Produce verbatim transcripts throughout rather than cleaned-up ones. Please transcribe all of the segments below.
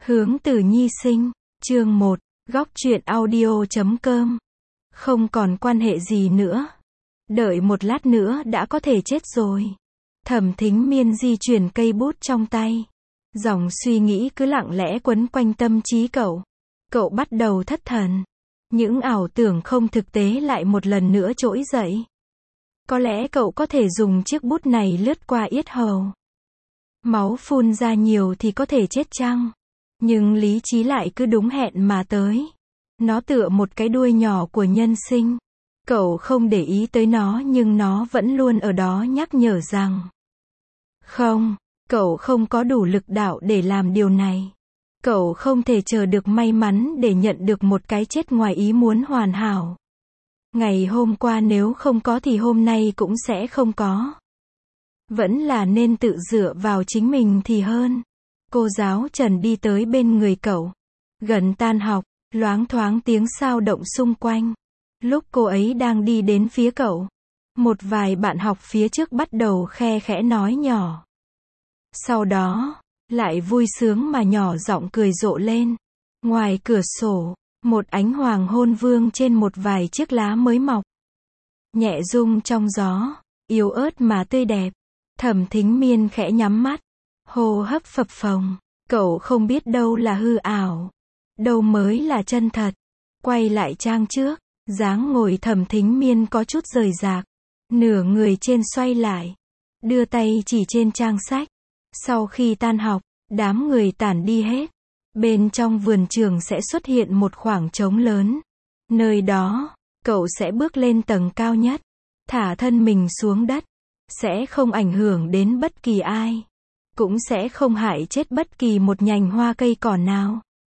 Hướng từ Nhi Sinh, chương một, góc truyện audio chấm com. Không còn quan hệ gì nữa. Đợi một lát nữa đã có thể chết rồi. Thẩm Thính Miên di chuyển cây bút trong tay. Dòng suy nghĩ cứ lặng lẽ quấn quanh tâm trí cậu. Cậu bắt đầu thất thần. Những ảo tưởng không thực tế lại một lần nữa trỗi dậy. Có lẽ cậu có thể dùng chiếc bút này lướt qua yết hầu. Máu phun ra nhiều thì có thể chết chăng? Nhưng lý trí lại cứ đúng hẹn mà tới. Nó tựa một cái đuôi nhỏ của nhân sinh. Cậu không để ý tới nó nhưng nó vẫn luôn ở đó nhắc nhở rằng. Không, cậu không có đủ lực đạo để làm điều này. Cậu không thể chờ được may mắn để nhận được một cái chết ngoài ý muốn hoàn hảo. Ngày hôm qua nếu không có thì hôm nay cũng sẽ không có. Vẫn là nên tự dựa vào chính mình thì hơn. Cô giáo Trần đi tới bên người cậu. Gần tan học, loáng thoáng tiếng sao động xung quanh. Lúc cô ấy đang đi đến phía cậu, một vài bạn học phía trước bắt đầu khe khẽ nói nhỏ. Sau đó, lại vui sướng mà nhỏ giọng cười rộ lên. Ngoài cửa sổ, một ánh hoàng hôn vương trên một vài chiếc lá mới mọc. Nhẹ rung trong gió, yếu ớt mà tươi đẹp. Thẩm Thính Miên khẽ nhắm mắt. Hô hấp phập phồng. Cậu không biết đâu là hư ảo. Đâu mới là chân thật. Quay lại trang trước. Dáng ngồi Thẩm Thính Miên có chút rời rạc. Nửa người trên xoay lại. Đưa tay chỉ trên trang sách. Sau khi tan học, đám người tản đi hết. Bên trong vườn trường sẽ xuất hiện một khoảng trống lớn. Nơi đó, cậu sẽ bước lên tầng cao nhất. Thả thân mình xuống đất. Sẽ không ảnh hưởng đến bất kỳ ai. Cũng sẽ không hại chết bất kỳ một nhành hoa cây cỏ nào.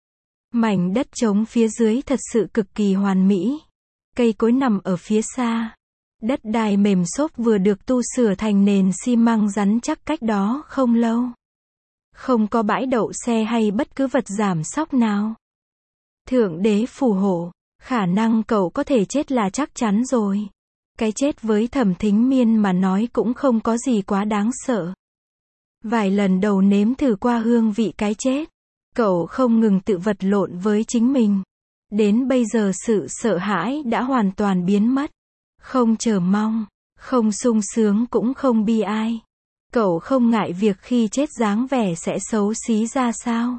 Mảnh đất trống phía dưới thật sự cực kỳ hoàn mỹ. Cây cối nằm ở phía xa. Đất đai mềm xốp vừa được tu sửa thành nền xi măng rắn chắc cách đó không lâu. Không có bãi đậu xe hay bất cứ vật giảm xóc nào. Thượng đế phù hộ, khả năng cậu có thể chết là chắc chắn rồi. Cái chết với Thẩm Thính Miên mà nói cũng không có gì quá đáng sợ. Vài lần đầu nếm thử qua hương vị cái chết, cậu không ngừng tự vật lộn với chính mình. Đến bây giờ sự sợ hãi đã hoàn toàn biến mất. Không chờ mong, không sung sướng cũng không bi ai. Cậu không ngại việc khi chết dáng vẻ sẽ xấu xí ra sao.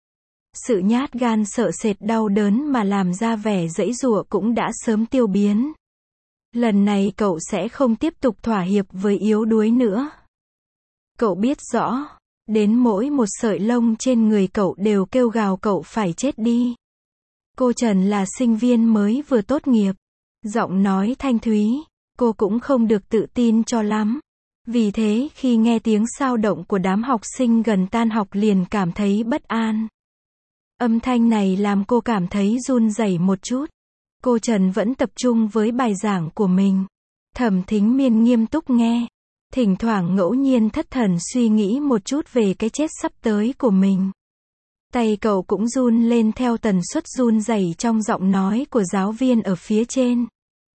Sự nhát gan sợ sệt đau đớn mà làm ra vẻ giãy giụa cũng đã sớm tiêu biến. Lần này cậu sẽ không tiếp tục thỏa hiệp với yếu đuối nữa. Cậu biết rõ, đến mỗi một sợi lông trên người cậu đều kêu gào cậu phải chết đi. Cô Trần là sinh viên mới vừa tốt nghiệp. Giọng nói thanh thúy, cô cũng không được tự tin cho lắm. Vì thế khi nghe tiếng sao động của đám học sinh gần tan học liền cảm thấy bất an. Âm thanh này làm cô cảm thấy run rẩy một chút. Cô Trần vẫn tập trung với bài giảng của mình. Thẩm Thính Miên nghiêm túc nghe. Thỉnh thoảng ngẫu nhiên thất thần suy nghĩ một chút về cái chết sắp tới của mình. Tay cậu cũng run lên theo tần suất run rẩy trong giọng nói của giáo viên ở phía trên.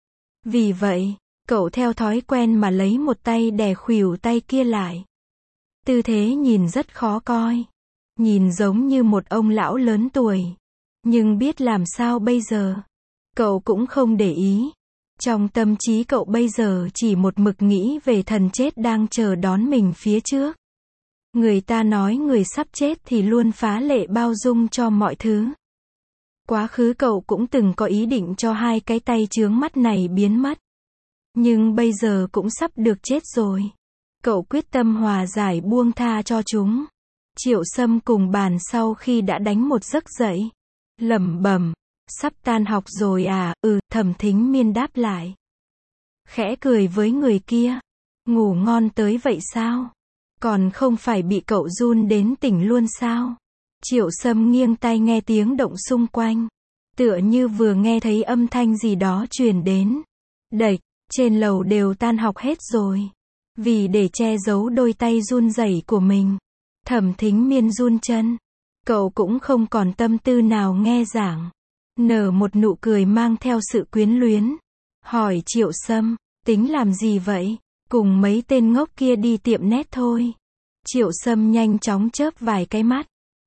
Vì vậy, cậu theo thói quen mà lấy một tay đè khuỷu tay kia lại. Tư thế nhìn rất khó coi. Nhìn giống như một ông lão lớn tuổi. Nhưng biết làm sao bây giờ? Cậu cũng không để ý. Trong tâm trí cậu bây giờ chỉ một mực nghĩ về thần chết đang chờ đón mình phía trước. Người ta nói người sắp chết thì luôn phá lệ bao dung cho mọi thứ. Quá khứ cậu cũng từng có ý định cho hai cái tay chướng mắt này biến mất. Nhưng bây giờ cũng sắp được chết rồi. Cậu quyết tâm hòa giải buông tha cho chúng. Triệu Sâm cùng bàn sau khi đã đánh một giấc dậy. Lẩm bẩm. Sắp tan học rồi à, ừ, Thẩm Thính Miên đáp lại. Khẽ cười với người kia. Ngủ ngon tới vậy sao? Còn không phải bị cậu run đến tỉnh luôn sao? Triệu Sâm nghiêng tai nghe tiếng động xung quanh. Tựa như vừa nghe thấy âm thanh gì đó truyền đến. Đệch, trên lầu đều tan học hết rồi. Vì để che giấu đôi tay run rẩy của mình, Thẩm Thính Miên run chân. Cậu cũng không còn tâm tư nào nghe giảng. Nở một nụ cười mang theo sự quyến luyến. Hỏi Triệu Sâm, tính làm gì vậy? Cùng mấy tên ngốc kia đi tiệm nét thôi. Triệu Sâm nhanh chóng chớp vài cái mắt.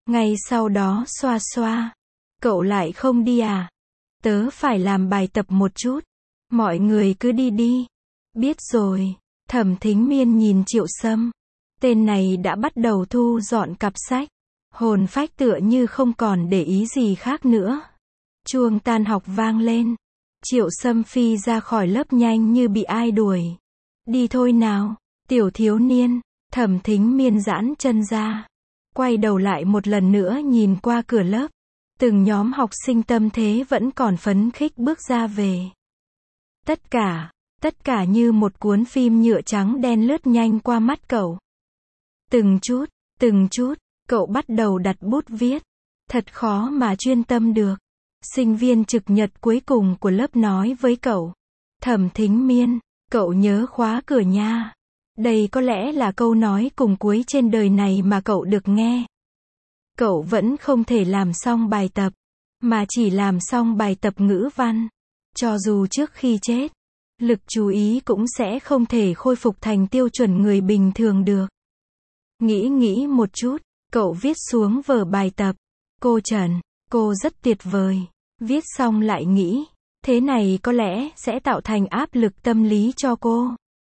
Ngay sau đó xoa xoa. Cậu lại không đi à? Tớ phải làm bài tập một chút. Mọi người cứ đi đi. Biết rồi. Thẩm Thính Miên nhìn Triệu Sâm. Tên này đã bắt đầu thu dọn cặp sách. Hồn phách tựa như không còn để ý gì khác nữa. Chuông tan học vang lên. Triệu Sâm phi ra khỏi lớp nhanh như bị ai đuổi. Đi thôi nào, tiểu thiếu niên. Thẩm Thính Miên giãn chân ra. Quay đầu lại một lần nữa nhìn qua cửa lớp. Từng nhóm học sinh tâm thế vẫn còn phấn khích bước ra về. Tất cả, tất cả như một cuốn phim nhựa trắng đen lướt nhanh qua mắt cậu. Từng chút, từng chút, cậu bắt đầu đặt bút viết. Thật khó mà chuyên tâm được. Sinh viên trực nhật cuối cùng của lớp nói với cậu. Thẩm Thính Miên, cậu nhớ khóa cửa nha. Đây có lẽ là câu nói cùng cuối trên đời này mà cậu được nghe. Cậu vẫn không thể làm xong bài tập, mà chỉ làm xong bài tập ngữ văn. Cho dù trước khi chết, lực chú ý cũng sẽ không thể khôi phục thành tiêu chuẩn người bình thường được. Nghĩ nghĩ một chút, cậu viết xuống vở bài tập. Cô Trần, cô rất tuyệt vời. Viết xong lại nghĩ, thế này có lẽ sẽ tạo thành áp lực tâm lý cho cô.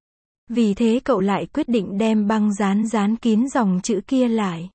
Vì thế cậu lại quyết định đem băng dán dán kín dòng chữ kia lại.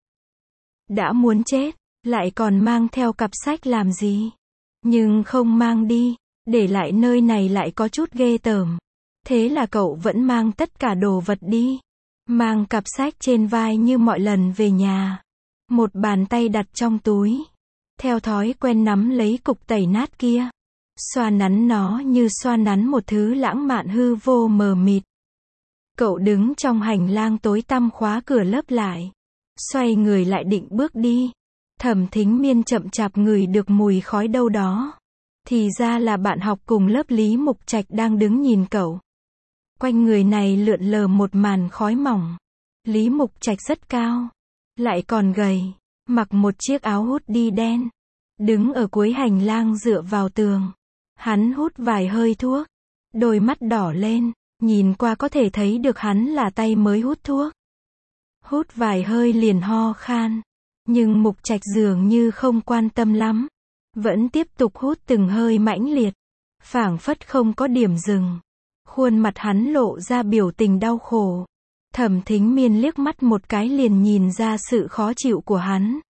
Đã muốn chết, lại còn mang theo cặp sách làm gì? Nhưng không mang đi, để lại nơi này lại có chút ghê tởm. Thế là cậu vẫn mang tất cả đồ vật đi. Mang cặp sách trên vai như mọi lần về nhà. Một bàn tay đặt trong túi. Theo thói quen nắm lấy cục tẩy nát kia. Xoa nắn nó như xoa nắn một thứ lãng mạn hư vô mờ mịt. Cậu đứng trong hành lang tối tăm khóa cửa lớp lại. Xoay người lại định bước đi. Thẩm Thính Miên chậm chạp ngửi được mùi khói đâu đó. Thì ra là bạn học cùng lớp Lý Mục Trạch đang đứng nhìn cậu. Quanh người này lượn lờ một màn khói mỏng. Lý Mục Trạch rất cao. Lại còn gầy. Mặc một chiếc áo hoodie đen. Đứng ở cuối hành lang dựa vào tường. Hắn hút vài hơi thuốc. Đôi mắt đỏ lên. Nhìn qua có thể thấy được hắn là tay mới hút thuốc. Hút vài hơi liền ho khan. Nhưng Mục Trạch dường như không quan tâm lắm. Vẫn tiếp tục hút từng hơi mãnh liệt. Phảng phất không có điểm dừng. Khuôn mặt hắn lộ ra biểu tình đau khổ. Thẩm Thính Miên liếc mắt một cái liền nhìn ra sự khó chịu của hắn.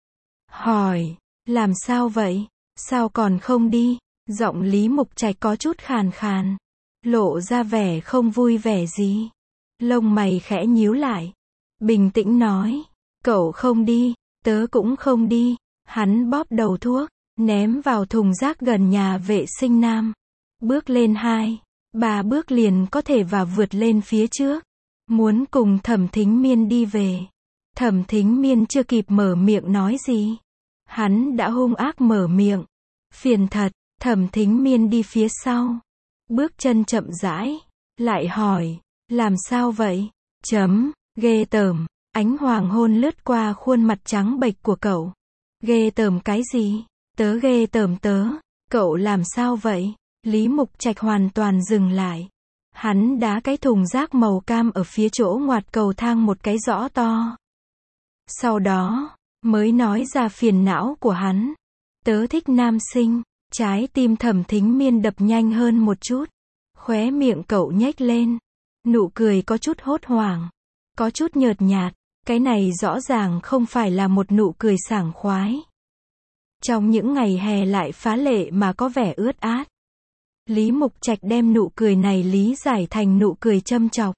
Hỏi, làm sao vậy? Sao còn không đi? Giọng Lý Mục Trạch có chút khàn khàn. Lộ ra vẻ không vui vẻ gì. Lông mày khẽ nhíu lại. Bình tĩnh nói. Cậu không đi, tớ cũng không đi. Hắn bóp đầu thuốc, ném vào thùng rác gần nhà vệ sinh nam. Bước lên hai, ba bước liền có thể và vượt lên phía trước. Muốn cùng Thẩm Thính Miên đi về. Thẩm Thính Miên chưa kịp mở miệng nói gì. Hắn đã hung ác mở miệng. Phiền thật, Thẩm Thính Miên đi phía sau. Bước chân chậm rãi. Lại hỏi, làm sao vậy? Chấm, ghê tởm. Ánh hoàng hôn lướt qua khuôn mặt trắng bệch của cậu. Ghê tởm cái gì? Tớ ghê tởm tớ. Cậu làm sao vậy? Lý Mục Trạch hoàn toàn dừng lại. Hắn đá cái thùng rác màu cam ở phía chỗ ngoặt cầu thang một cái rõ to. Sau đó, mới nói ra phiền não của hắn. Tớ thích nam sinh. Trái tim Thẩm Thính Miên đập nhanh hơn một chút. Khóe miệng cậu nhếch lên. Nụ cười có chút hốt hoảng. Có chút nhợt nhạt. Cái này rõ ràng không phải là một nụ cười sảng khoái. Trong những ngày hè lại phá lệ mà có vẻ ướt át. Lý Mục Trạch đem nụ cười này lý giải thành nụ cười châm chọc.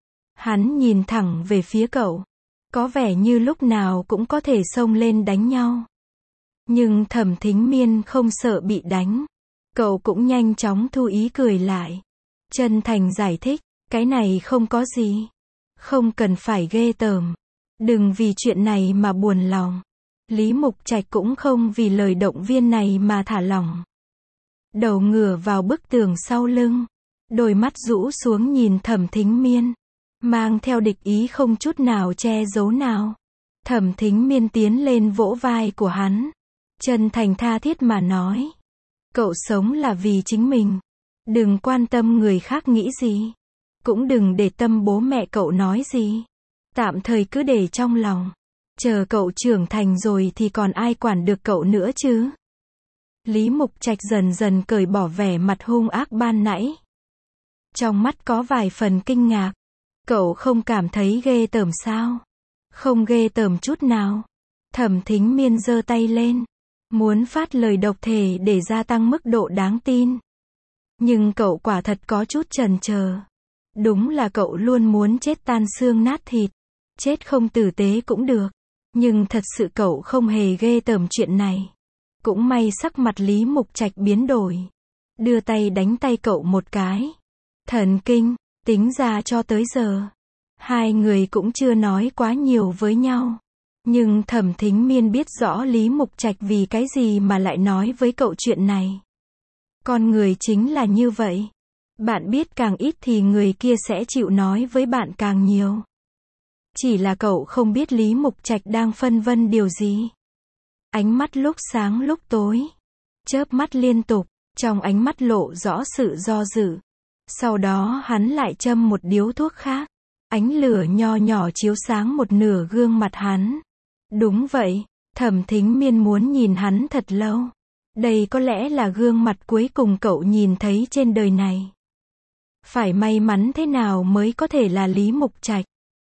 Hắn nhìn thẳng về phía cậu. Có vẻ như lúc nào cũng có thể xông lên đánh nhau. Nhưng Thẩm Thính Miên không sợ bị đánh. Cậu cũng nhanh chóng thu ý cười lại. Chân thành giải thích, cái này không có gì. Không cần phải ghê tởm. Đừng vì chuyện này mà buồn lòng. Lý Mục Trạch cũng không vì lời động viên này mà thả lỏng. Đầu ngửa vào bức tường sau lưng. Đôi mắt rũ xuống nhìn Thẩm Thính Miên. Mang theo địch ý không chút nào che giấu nào. Thẩm Thính Miên tiến lên vỗ vai của hắn. Chân thành tha thiết mà nói. Cậu sống là vì chính mình. Đừng quan tâm người khác nghĩ gì. Cũng đừng để tâm bố mẹ cậu nói gì. Tạm thời cứ để trong lòng. Chờ cậu trưởng thành rồi thì còn ai quản được cậu nữa chứ? Lý Mục Trạch dần dần cởi bỏ vẻ mặt hung ác ban nãy. Trong mắt có vài phần kinh ngạc. Cậu không cảm thấy ghê tởm sao? Không ghê tởm chút nào. Thẩm Thính Miên giơ tay lên, muốn phát lời độc thể để gia tăng mức độ đáng tin. Nhưng cậu quả thật có chút chần chờ. Đúng là cậu luôn muốn chết tan xương nát thịt. Chết không tử tế cũng được. Nhưng thật sự cậu không hề ghê tởm chuyện này. Cũng may sắc mặt Lý Mục Trạch biến đổi. Đưa tay đánh tay cậu một cái. Thần kinh, tính ra cho tới giờ. Hai người cũng chưa nói quá nhiều với nhau. Nhưng Thẩm Thính Miên biết rõ Lý Mục Trạch vì cái gì mà lại nói với cậu chuyện này. Con người chính là như vậy. Bạn biết càng ít thì người kia sẽ chịu nói với bạn càng nhiều. Chỉ là cậu không biết Lý Mục Trạch đang phân vân điều gì. Ánh mắt lúc sáng lúc tối. Chớp mắt liên tục, trong ánh mắt lộ rõ sự do dự. Sau đó hắn lại châm một điếu thuốc khác. Ánh lửa nho nhỏ chiếu sáng một nửa gương mặt hắn. Đúng vậy, Thẩm Thính Miên muốn nhìn hắn thật lâu. Đây có lẽ là gương mặt cuối cùng cậu nhìn thấy trên đời này. Phải may mắn thế nào mới có thể là Lý Mục Trạch.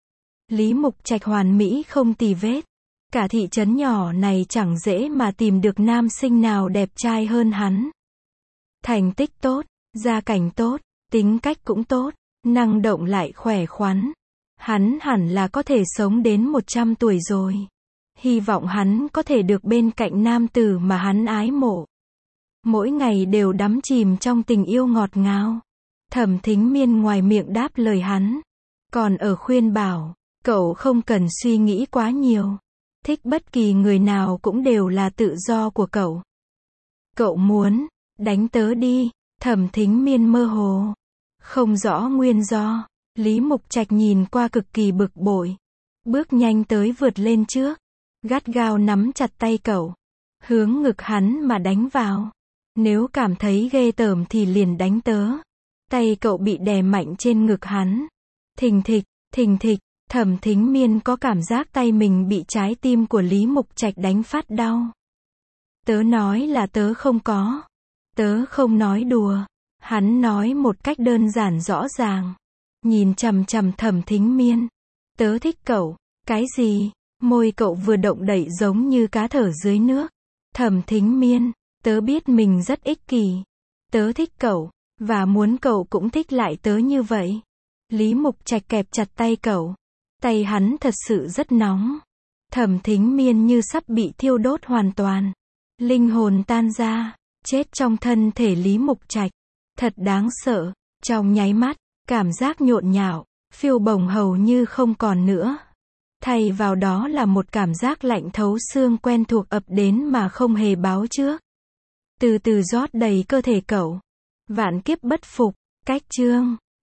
Lý Mục Trạch hoàn mỹ không tì vết. Cả thị trấn nhỏ này chẳng dễ mà tìm được nam sinh nào đẹp trai hơn hắn. Thành tích tốt, gia cảnh tốt, tính cách cũng tốt, năng động lại khỏe khoắn. Hắn hẳn là có thể sống đến một trăm tuổi rồi. Hy vọng hắn có thể được bên cạnh nam tử mà hắn ái mộ. Mỗi ngày đều đắm chìm trong tình yêu ngọt ngào. Thẩm Thính Miên ngoài miệng đáp lời hắn. Còn ở khuyên bảo, cậu không cần suy nghĩ quá nhiều. Thích bất kỳ người nào cũng đều là tự do của cậu. Cậu muốn, đánh tớ đi. Thẩm Thính Miên mơ hồ. Không rõ nguyên do. Lý Mục Trạch nhìn qua cực kỳ bực bội. Bước nhanh tới vượt lên trước. Gắt gao nắm chặt tay cậu. Hướng ngực hắn mà đánh vào. Nếu cảm thấy ghê tởm thì liền đánh tớ. Tay cậu bị đè mạnh trên ngực hắn. Thình thịch, thình thịch. Thẩm Thính Miên có cảm giác tay mình bị trái tim của Lý Mục Trạch đánh phát đau. Tớ nói là tớ không có. Tớ không nói đùa. Hắn nói một cách đơn giản rõ ràng. Nhìn chằm chằm Thẩm Thính Miên. Tớ thích cậu. Cái gì? Môi cậu vừa động đậy giống như cá thở dưới nước. Thẩm Thính Miên, tớ biết mình rất ích kỷ. Tớ thích cậu, và muốn cậu cũng thích lại tớ như vậy. Lý Mục Trạch kẹp chặt tay cậu. Tay hắn thật sự rất nóng. Thẩm Thính Miên như sắp bị thiêu đốt hoàn toàn. Linh hồn tan ra, chết trong thân thể Lý Mục Trạch. Thật đáng sợ. Trong nháy mắt, cảm giác nhộn nhạo, phiêu bồng hầu như không còn nữa. Thay vào đó là một cảm giác lạnh thấu xương quen thuộc ập đến mà không hề báo trước. Từ từ rót đầy cơ thể cậu. Vạn kiếp bất phục, cách chương.